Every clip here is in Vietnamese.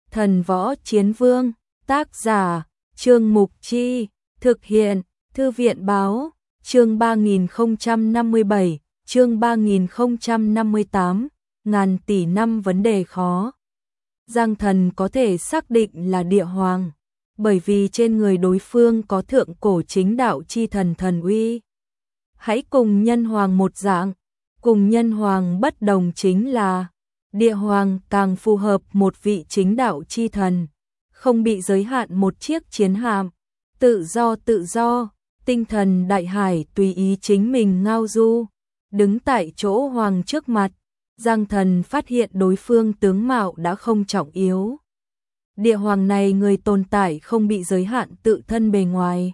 Thần Võ Chiến Vương, tác giả, Trương Mục Chi, thực hiện, Thư viện Báo, chương 3057, chương 3058, ngàn tỷ năm vấn đề khó. Giang Thần có thể xác định là địa hoàng, bởi vì trên người đối phương có thượng cổ chính đạo chi thần thần uy. Hãy cùng nhân hoàng một dạng, cùng nhân hoàng bất đồng chính là địa hoàng càng phù hợp một vị chính đạo chi thần, không bị giới hạn một chiếc chiến hạm, tự do, tinh thần đại hải tùy ý chính mình ngao du. Đứng tại chỗ hoàng trước mặt, Giang Thần phát hiện đối phương tướng mạo đã không trọng yếu. Địa hoàng này người tồn tại không bị giới hạn tự thân bề ngoài.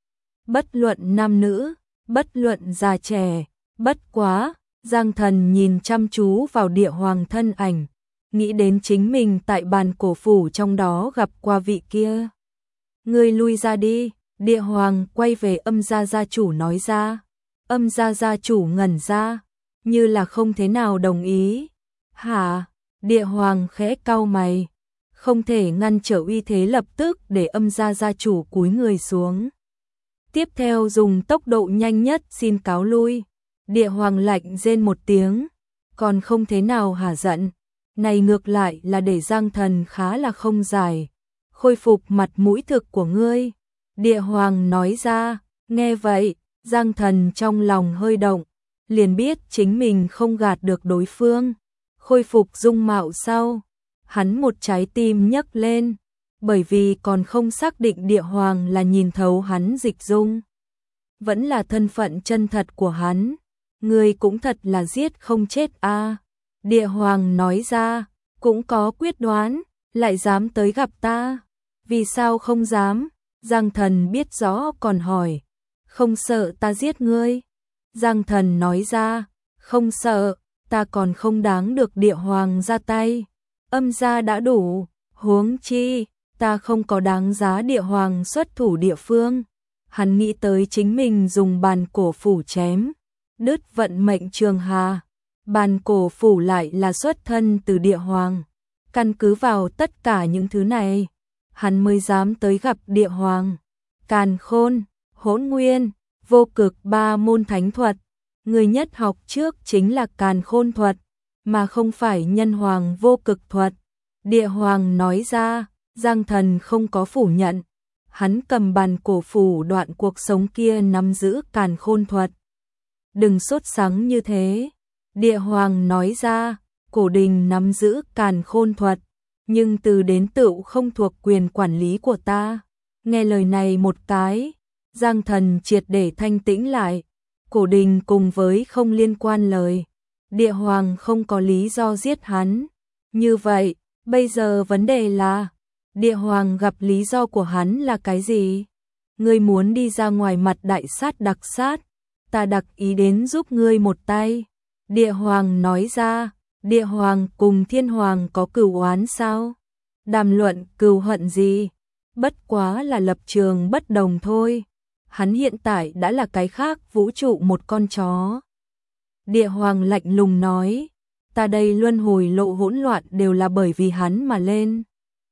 Bất luận nam nữ, bất luận già trẻ, bất quá, Giang Thần nhìn chăm chú vào địa hoàng thân ảnh, nghĩ đến chính mình tại bàn cổ phủ trong đó gặp qua vị kia. Ngươi lui ra đi, địa hoàng quay về Âm gia gia chủ nói ra. Âm gia gia chủ ngẩn ra, như là không thế nào đồng ý. Hả? Địa hoàng khẽ cau mày, không thể ngăn trở uy thế lập tức để Âm gia gia chủ cúi người xuống. Tiếp theo dùng tốc độ nhanh nhất xin cáo lui. Địa hoàng lạnh rên một tiếng, còn không thế nào hả giận. Này ngược lại là để Giang Thần khá là không giải. Khôi phục mặt mũi thực của ngươi. Địa hoàng nói ra, nghe vậy, Giang Thần trong lòng hơi động, liền biết chính mình không gạt được đối phương. Khôi phục dung mạo sau, hắn một trái tim nhấc lên, bởi vì còn không xác định địa hoàng là nhìn thấu hắn dịch dung, vẫn là thân phận chân thật của hắn. Ngươi cũng thật là giết không chết a. Địa hoàng nói ra, cũng có quyết đoán, lại dám tới gặp ta. Vì sao không dám? Giang Thần biết rõ còn hỏi, không sợ ta giết ngươi? Giang Thần nói ra, không sợ, ta còn không đáng được địa hoàng ra tay. Âm gia đã đủ, huống chi, ta không có đáng giá địa hoàng xuất thủ địa phương. Hắn nghĩ tới chính mình dùng bàn cổ phủ chém đứt vận mệnh Trường Hà, bàn cổ phủ lại là xuất thân từ địa hoàng. Căn cứ vào tất cả những thứ này, hắn mới dám tới gặp địa hoàng. Càn Khôn, Hỗn Nguyên, Vô Cực ba môn thánh thuật, người nhất học trước chính là Càn Khôn thuật, mà không phải Nhân Hoàng Vô Cực thuật. Địa hoàng nói ra, Giang Thần không có phủ nhận. Hắn cầm bàn cổ phủ đoạn cuộc sống kia nắm giữ Càn Khôn thuật. Đừng sốt sắng như thế. Địa hoàng nói ra, cổ đình nắm giữ Càn Khôn thuật, nhưng từ đến tựu không thuộc quyền quản lý của ta. Nghe lời này một cái, Giang Thần triệt để thanh tĩnh lại. Cổ đình cùng với không liên quan lời. Địa hoàng không có lý do giết hắn. Như vậy, bây giờ vấn đề là, địa hoàng gặp lý do của hắn là cái gì? Ngươi muốn đi ra ngoài mặt đại sát đặc sát, ta đặc ý đến giúp ngươi một tay. Địa hoàng nói ra, địa hoàng cùng thiên hoàng có cửu oán sao? Đàm luận cừu hận gì? Bất quá là lập trường bất đồng thôi. Hắn hiện tại đã là cái khác vũ trụ một con chó. Địa hoàng lạnh lùng nói, ta đây luân hồi lộ hỗn loạn đều là bởi vì hắn mà lên.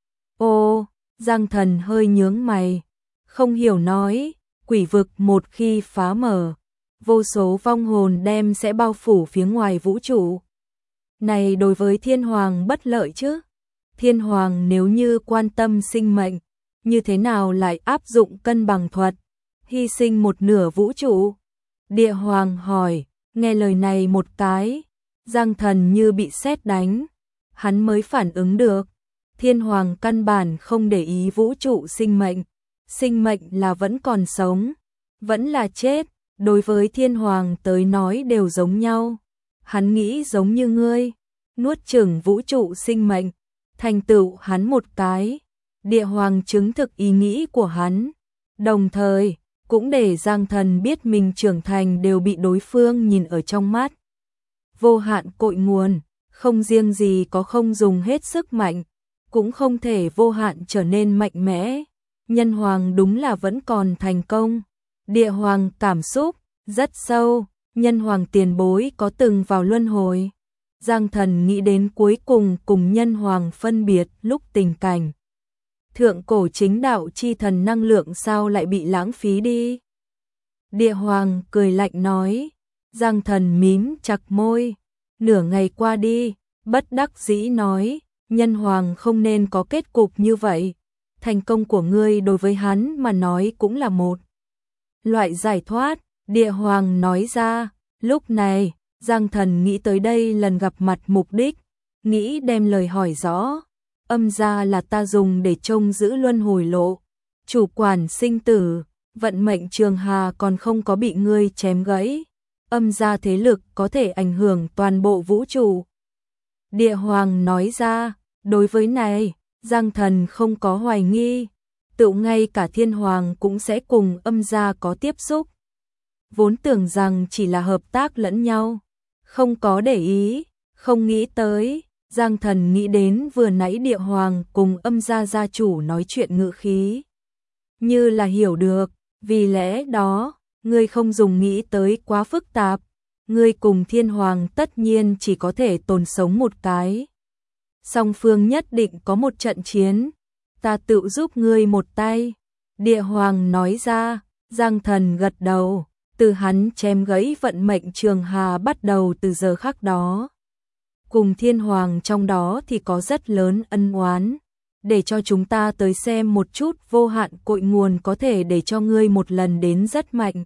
Ô, Giang Thần hơi nhướng mày, không hiểu nói, quỷ vực một khi phá mở, vô số vong hồn đem sẽ bao phủ phía ngoài vũ trụ. Này đối với thiên hoàng bất lợi chứ? Thiên hoàng nếu như quan tâm sinh mệnh, như thế nào lại áp dụng cân bằng thuật, hy sinh một nửa vũ trụ? Địa hoàng hỏi, nghe lời này một cái, Giang Thần như bị sét đánh, hắn mới phản ứng được. Thiên hoàng căn bản không để ý vũ trụ sinh mệnh là vẫn còn sống, vẫn là chết, đối với thiên hoàng tới nói đều giống nhau. Hắn nghĩ giống như ngươi, nuốt chửng vũ trụ sinh mệnh, thành tựu hắn một cái. Địa hoàng chứng thực ý nghĩ của hắn, đồng thời cũng để Giang Thần biết mình trưởng thành đều bị đối phương nhìn ở trong mắt. Vô hạn cội nguồn, không riêng gì có không dùng hết sức mạnh, cũng không thể vô hạn trở nên mạnh mẽ. Nhân hoàng đúng là vẫn còn thành công. Địa hoàng cảm xúc rất sâu, nhân hoàng tiền bối có từng vào luân hồi. Giang Thần nghĩ đến cuối cùng cùng Nhân Hoàng phân biệt lúc tình cảnh. Thượng cổ chính đạo chi thần năng lượng sao lại bị lãng phí đi? Địa Hoàng cười lạnh nói. Giang Thần mím chặt môi. Nửa ngày qua đi, bất đắc dĩ nói, Nhân Hoàng không nên có kết cục như vậy. Thành công của ngươi đối với hắn mà nói cũng là một loại giải thoát. Địa Hoàng nói ra. Lúc này, Giang Thần nghĩ tới đây lần gặp mặt mục đích, nghĩ đem lời hỏi rõ. Âm gia là ta dùng để trông giữ luân hồi lộ, chủ quản sinh tử, vận mệnh Trường Hà còn không có bị ngươi chém gãy. Âm gia thế lực có thể ảnh hưởng toàn bộ vũ trụ. Địa Hoàng nói ra, đối với này, Giang Thần không có hoài nghi, tự ngay cả Thiên Hoàng cũng sẽ cùng âm gia có tiếp xúc. Vốn tưởng rằng chỉ là hợp tác lẫn nhau, không có để ý, không nghĩ tới, Giang Thần nghĩ đến vừa nãy Địa Hoàng cùng âm gia gia chủ nói chuyện ngữ khí. Như là hiểu được, vì lẽ đó, ngươi không dùng nghĩ tới quá phức tạp, ngươi cùng Thiên Hoàng tất nhiên chỉ có thể tồn sống một cái. Song phương nhất định có một trận chiến, ta tự giúp ngươi một tay. Địa Hoàng nói ra, Giang Thần gật đầu, từ hắn chém gãy vận mệnh Trường Hà bắt đầu từ giờ khắc đó. Cùng Thiên Hoàng trong đó thì có rất lớn ân oán. Để cho chúng ta tới xem một chút vô hạn cội nguồn có thể để cho ngươi một lần đến rất mạnh.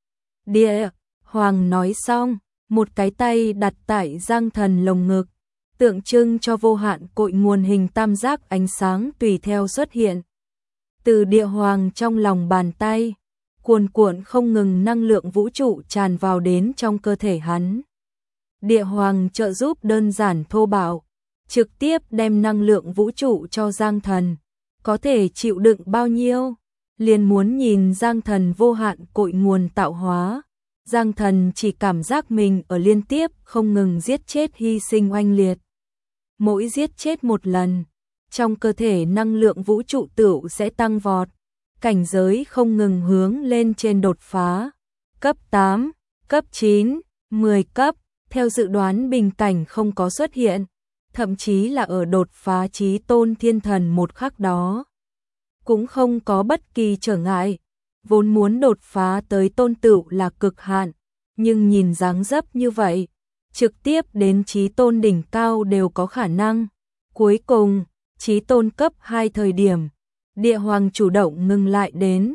Địa Hoàng nói xong, một cái tay đặt tại Giang Thần lồng ngực, tượng trưng cho vô hạn cội nguồn hình tam giác ánh sáng tùy theo xuất hiện. Từ Địa Hoàng trong lòng bàn tay, cuồn cuộn không ngừng năng lượng vũ trụ tràn vào đến trong cơ thể hắn. Địa Hoàng trợ giúp đơn giản thô bạo, trực tiếp đem năng lượng vũ trụ cho Giang Thần, có thể chịu đựng bao nhiêu, liền muốn nhìn Giang Thần vô hạn cội nguồn tạo hóa. Giang Thần chỉ cảm giác mình ở liên tiếp không ngừng giết chết hy sinh oanh liệt. Mỗi giết chết một lần, trong cơ thể năng lượng vũ trụ tựu sẽ tăng vọt, cảnh giới không ngừng hướng lên trên đột phá, cấp 8, cấp 9, 10 cấp, theo dự đoán bình cảnh không có xuất hiện, thậm chí là ở đột phá chí tôn thiên thần một khắc đó. Cũng không có bất kỳ trở ngại, vốn muốn đột phá tới tôn tựu là cực hạn, nhưng nhìn dáng dấp như vậy, trực tiếp đến chí tôn đỉnh cao đều có khả năng. Cuối cùng, chí tôn cấp 2 thời điểm, Địa Hoàng chủ động ngừng lại đến.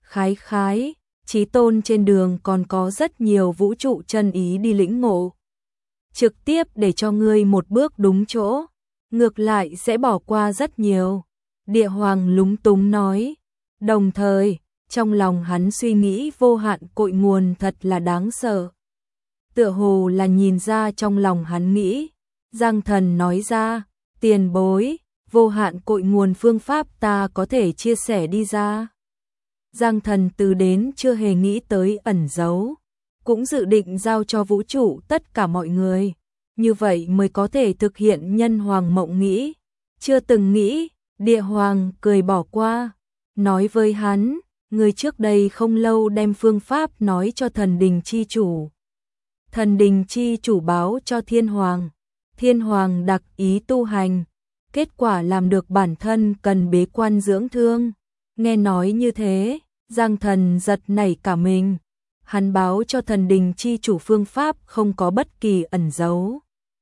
Khái, chí tôn trên đường còn có rất nhiều vũ trụ chân ý đi lĩnh ngộ. Trực tiếp để cho ngươi một bước đúng chỗ, ngược lại sẽ bỏ qua rất nhiều. Địa Hoàng lúng túng nói, đồng thời, trong lòng hắn suy nghĩ vô hạn cội nguồn thật là đáng sợ. Tựa hồ là nhìn ra trong lòng hắn nghĩ, Giang Thần nói ra, tiền bối, vô hạn cội nguồn phương pháp ta có thể chia sẻ đi ra. Giang Thần từ đến chưa hề nghĩ tới ẩn giấu, cũng dự định giao cho vũ trụ tất cả mọi người, như vậy mới có thể thực hiện Nhân Hoàng mộng nghĩ. Chưa từng nghĩ, Địa Hoàng cười bỏ qua, nói với hắn, người trước đây không lâu đem phương pháp nói cho thần đình chi chủ. Thần đình chi chủ báo cho Thiên Hoàng, Thiên Hoàng đặc ý tu hành, kết quả làm được bản thân cần bế quan dưỡng thương. Nghe nói như thế, Giang Thần giật nảy cả mình, hắn báo cho thần đình chi chủ phương pháp không có bất kỳ ẩn giấu.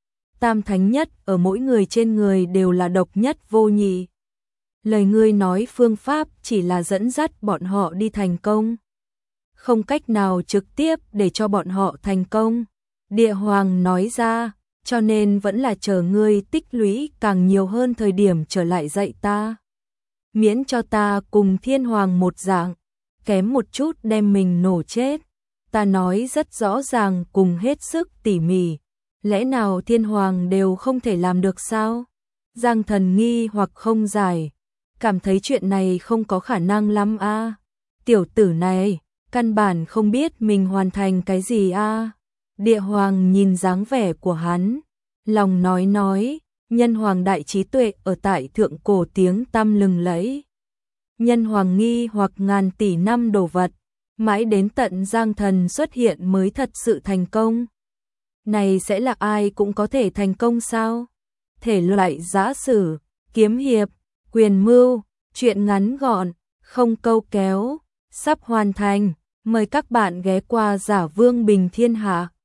Tam thánh nhất ở mỗi người trên người đều là độc nhất vô nhị. Lời ngươi nói phương pháp chỉ là dẫn dắt bọn họ đi thành công, không cách nào trực tiếp để cho bọn họ thành công. Địa Hoàng nói ra, cho nên vẫn là chờ ngươi tích lũy càng nhiều hơn thời điểm trở lại dạy ta. Miễn cho ta cùng Thiên Hoàng một dạng, kém một chút đem mình nổ chết. Ta nói rất rõ ràng cùng hết sức tỉ mỉ, lẽ nào Thiên Hoàng đều không thể làm được sao? Giang Thần nghi hoặc không giải, cảm thấy chuyện này không có khả năng lắm a. Tiểu tử này, căn bản không biết mình hoàn thành cái gì a. Địa Hoàng nhìn dáng vẻ của hắn, lòng nói, Nhân Hoàng đại trí tuệ ở tại thượng cổ tiếng tăm lừng lẫy. Nhân Hoàng nghi hoặc ngàn tỷ năm đồ vật, mãi đến tận Giang Thần xuất hiện mới thật sự thành công. này sẽ là ai cũng có thể thành công sao? Thể loại giã sử, kiếm hiệp, quyền mưu, truyện ngắn gọn, không câu kéo, sắp hoàn thành. Mời các bạn ghé qua Giả Vương Bình Thiên Hạ.